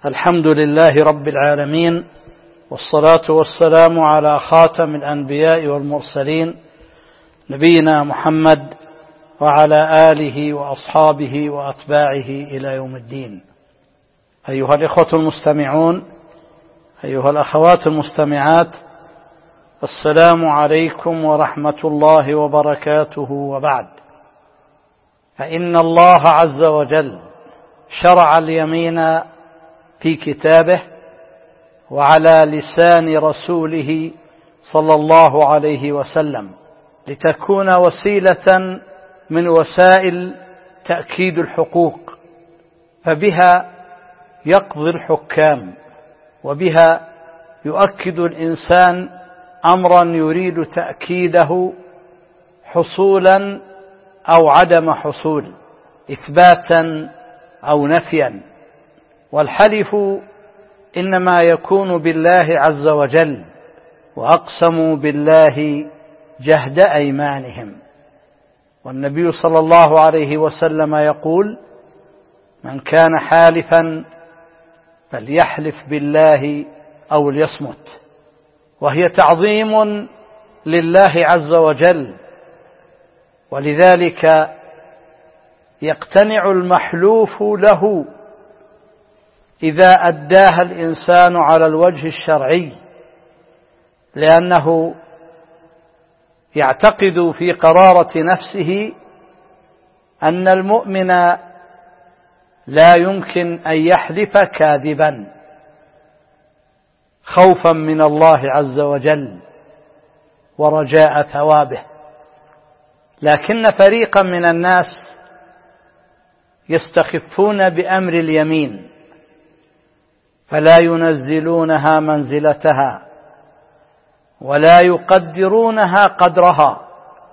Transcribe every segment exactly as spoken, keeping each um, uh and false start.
الحمد لله رب العالمين، والصلاة والسلام على خاتم الأنبياء والمرسلين نبينا محمد وعلى آله وأصحابه وأتباعه إلى يوم الدين. أيها الإخوة المستمعون، أيها الأخوات المستمعات، السلام عليكم ورحمة الله وبركاته. وبعد، فإن الله عز وجل شرع اليمين في كتابه وعلى لسان رسوله صلى الله عليه وسلم لتكون وسيلة من وسائل تأكيد الحقوق، فبها يقضي الحكام، وبها يؤكد الإنسان أمرا يريد تأكيده حصولا أو عدم حصول، إثباتا أو نفيا. والحلف إنما يكون بالله عز وجل، وأقسموا بالله جهد أيمانهم. والنبي صلى الله عليه وسلم يقول: من كان حالفا فليحلف بالله أو ليصمت. وهي تعظيم لله عز وجل، ولذلك يقتنع المحلوف له إذا أداها الإنسان على الوجه الشرعي، لأنه يعتقد في قرارة نفسه أن المؤمن لا يمكن أن يحلف كاذبا خوفا من الله عز وجل ورجاء ثوابه. لكن فريقا من الناس يستخفون بأمر اليمين، فلا ينزلونها منزلتها ولا يقدرونها قدرها،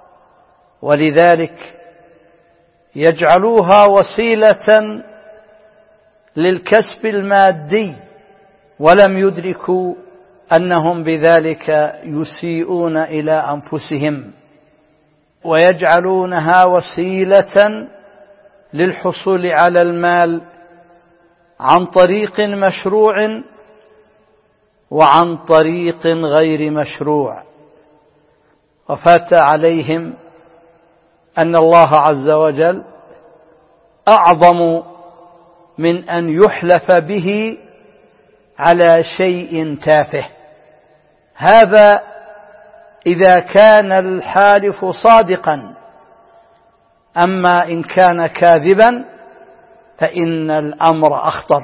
ولذلك يجعلوها وسيلة للكسب المادي، ولم يدركوا أنهم بذلك يسيئون إلى أنفسهم، ويجعلونها وسيلة للحصول على المال عن طريق مشروع وعن طريق غير مشروع. وفات عليهم أن الله عز وجل أعظم من أن يحلف به على شيء تافه. هذا إذا كان الحالف صادقا، أما إن كان كاذبا فإن الأمر أخطر.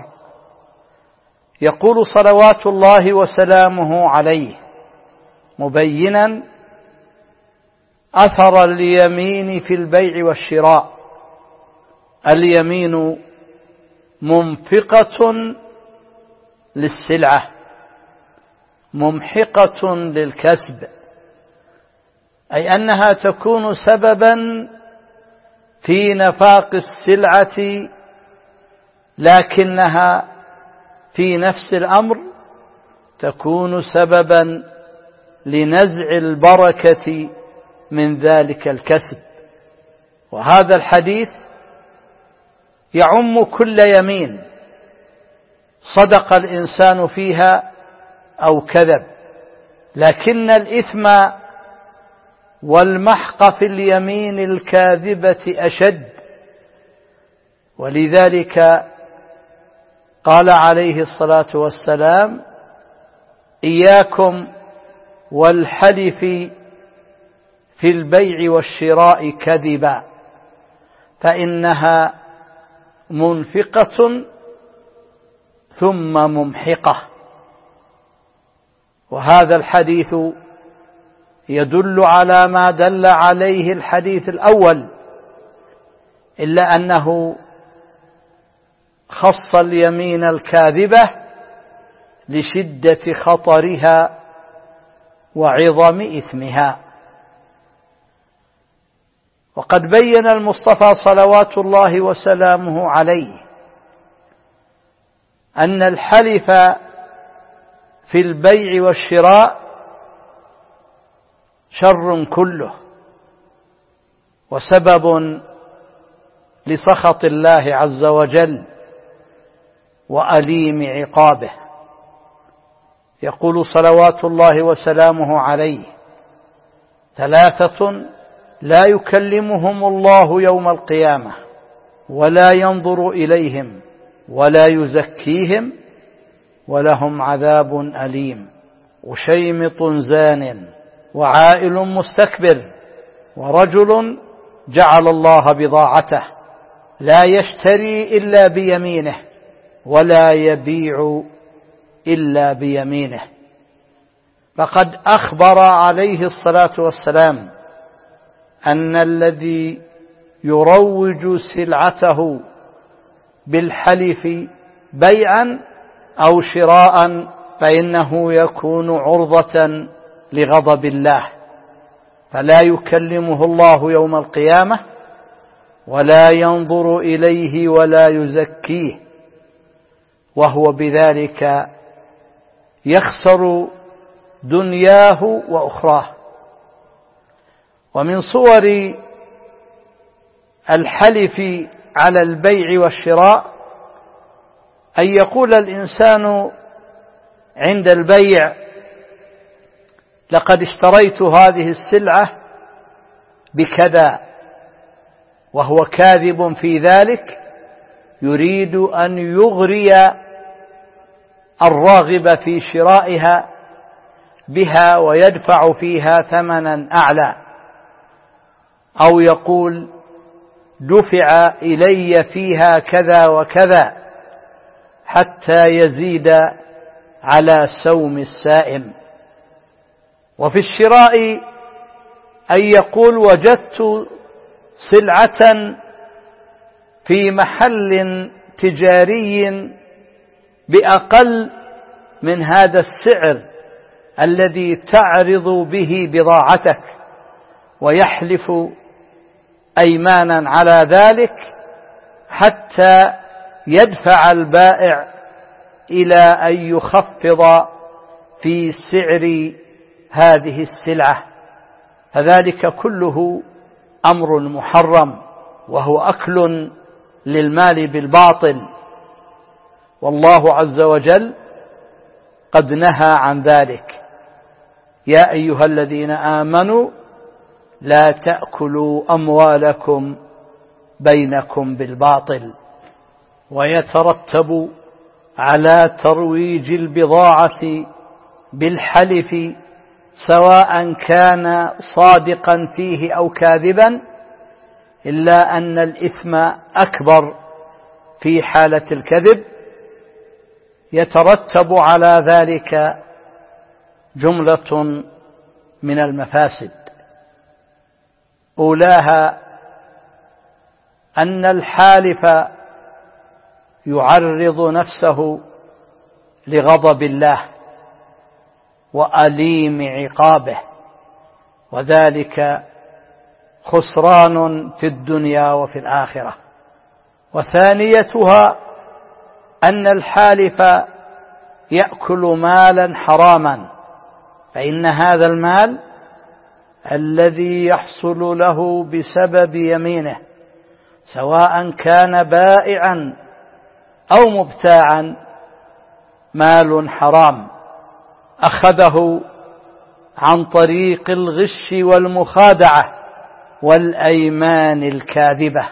يقول صلوات الله وسلامه عليه مبينا أثر اليمين في البيع والشراء: اليمين منفقة للسلعة ممحقة للكسب، أي أنها تكون سببا في نفاق السلعة، لكنها في نفس الأمر تكون سببا لنزع البركة من ذلك الكسب. وهذا الحديث يعم كل يمين صدق الإنسان فيها أو كذب، لكن الإثم والمحق في اليمين الكاذبة أشد. ولذلك قال عليه الصلاة والسلام: إياكم والحلف في البيع والشراء كذبا، فإنها منفقة ثم ممحقة. وهذا الحديث يدل على ما دل عليه الحديث الأول، إلا أنه خص اليمين الكاذبة لشدة خطرها وعظم إثمها. وقد بين المصطفى صلوات الله وسلامه عليه أن الحلف في البيع والشراء شر كله، وسبب لسخط الله عز وجل، وأليم عقابه. يقول صلوات الله وسلامه عليه: ثلاثة لا يكلمهم الله يوم القيامة ولا ينظر إليهم ولا يزكيهم ولهم عذاب أليم: وشيمط زان، وعائل مستكبر، ورجل جعل الله بضاعته لا يشتري إلا بيمينه ولا يبيع إلا بيمينه. فقد أخبر عليه الصلاة والسلام أن الذي يروج سلعته بالحلف بيعا أو شراء فإنه يكون عرضة لغضب الله، فلا يكلمه الله يوم القيامة ولا ينظر إليه ولا يزكيه، وهو بذلك يخسر دنياه وأخراه. ومن صور الحلف على البيع والشراء أن يقول الإنسان عند البيع: لقد اشتريت هذه السلعة بكذا، وهو كاذب في ذلك، يريد أن يغري الراغب في شرائها بها ويدفع فيها ثمنا أعلى. أو يقول: دفع إلي فيها كذا وكذا، حتى يزيد على سوم السائم. وفي الشراء أن يقول: وجدت سلعة في محل تجاري بأقل من هذا السعر الذي تعرض به بضاعتك، ويحلف أيمانا على ذلك حتى يدفع البائع إلى أن يخفض في سعر هذه السلعة، فذلك كله أمر محرم، وهو أكل للمال بالباطل، والله عز وجل قد نهى عن ذلك: يا أيها الذين آمنوا لا تأكلوا أموالكم بينكم بالباطل. ويترتب على ترويج البضاعة بالحلف، سواء كان صادقا فيه أو كاذبا، إلا أن الإثم أكبر في حالة الكذب. يترتب على ذلك جملة من المفاسد، أولاها أن الحالف يعرض نفسه لغضب الله وأليم عقابه، وذلك خسران في الدنيا وفي الآخرة. وثانيتها أن الحالف يأكل مالا حراما، فإن هذا المال الذي يحصل له بسبب يمينه، سواء كان بائعا أو مبتاعا، مال حرام أخذه عن طريق الغش والمخادعة والأيمان الكاذبة.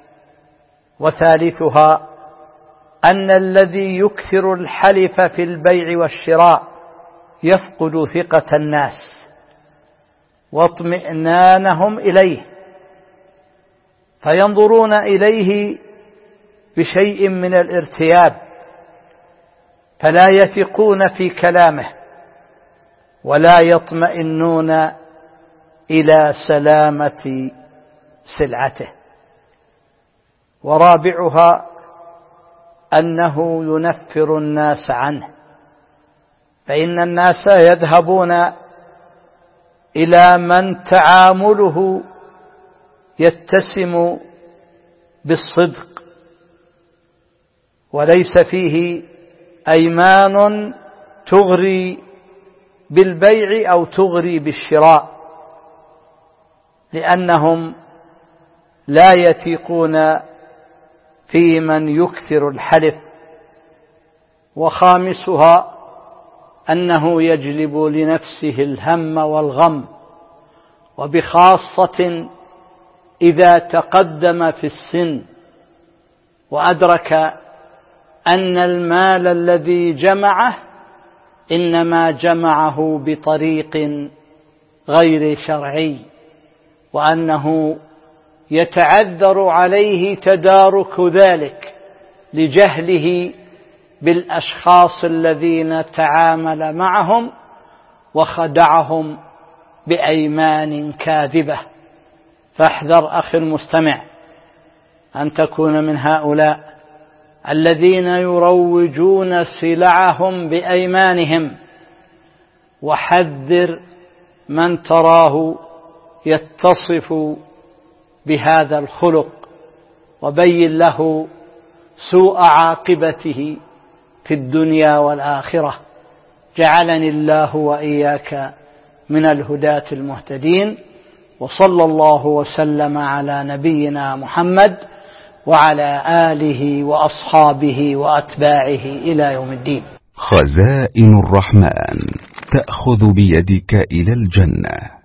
وثالثها أن الذي يكثر الحلف في البيع والشراء يفقد ثقة الناس واطمئنانهم إليه، فينظرون إليه بشيء من الارتياب، فلا يثقون في كلامه ولا يطمئنون إلى سلامة سلعته. ورابعها أنه ينفر الناس عنه، فإن الناس يذهبون إلى من تعامله يتسم بالصدق وليس فيه أيمان تغري بالبيع أو تغري بالشراء، لأنهم لا يثقون في من يكثر الحلف وخامسها أنه يجلب لنفسه الهم والغم، وبخاصة إذا تقدم في السن وأدرك أن المال الذي جمعه إنما جمعه بطريق غير شرعي، وأنه يتعذر عليه تدارك ذلك لجهله بالأشخاص الذين تعامل معهم وخدعهم بأيمان كاذبة. فاحذر أخي المستمع أن تكون من هؤلاء الذين يروجون سلعهم بأيمانهم، وحذر من تراه يتصف بهذا الخلق، وبين له سوء عاقبته في الدنيا والآخرة. جعلني الله وإياك من الهداة المهتدين، وصلى الله وسلم على نبينا محمد وعلى آله وأصحابه وأتباعه إلى يوم الدين. خزائن الرحمن تأخذ بيدك إلى الجنة.